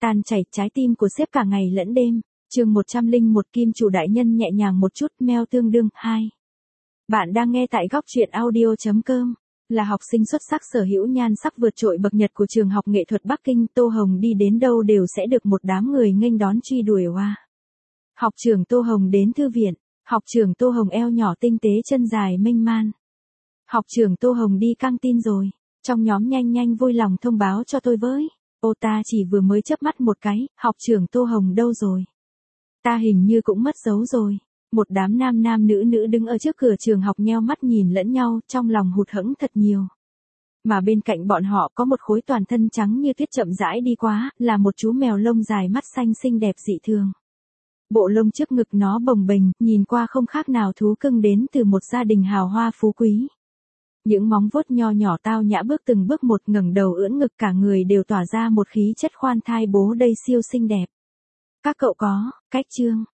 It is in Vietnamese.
Tan chảy trái tim của sếp cả ngày lẫn đêm. Chương 101 Kim chủ đại nhân nhẹ nhàng một chút, mail tương đương 2. Bạn đang nghe tại góc truyện audio.com. Là học sinh xuất sắc sở hữu nhan sắc vượt trội bậc nhật của trường học nghệ thuật Bắc Kinh, Tô Hồng đi đến đâu đều sẽ được một đám người nghênh đón truy đuổi oa. Học trưởng Tô Hồng đến thư viện. Học trưởng Tô Hồng eo nhỏ tinh tế chân dài mênh man. Học trưởng Tô Hồng đi căng tin rồi. Trong nhóm nhanh nhanh vui lòng thông báo cho tôi với. Ô ta chỉ vừa mới chớp mắt một cái, học trưởng Tô Hồng đâu rồi? Ta hình như cũng mất dấu rồi. Một đám nam nam nữ nữ đứng ở trước cửa trường học nheo mắt nhìn lẫn nhau, trong lòng hụt hẫng thật nhiều. Mà bên cạnh bọn họ có một khối toàn thân trắng như tuyết chậm rãi đi qua, là một chú mèo lông dài mắt xanh xinh đẹp dị thường. Bộ lông trước ngực nó bồng bềnh, nhìn qua không khác nào thú cưng đến từ một gia đình hào hoa phú quý. Những móng vuốt nho nhỏ tao nhã bước từng bước một, ngẩng đầu ưỡn ngực, cả người đều tỏa ra một khí chất khoan thai bố đây siêu xinh đẹp. Các cậu có cách chương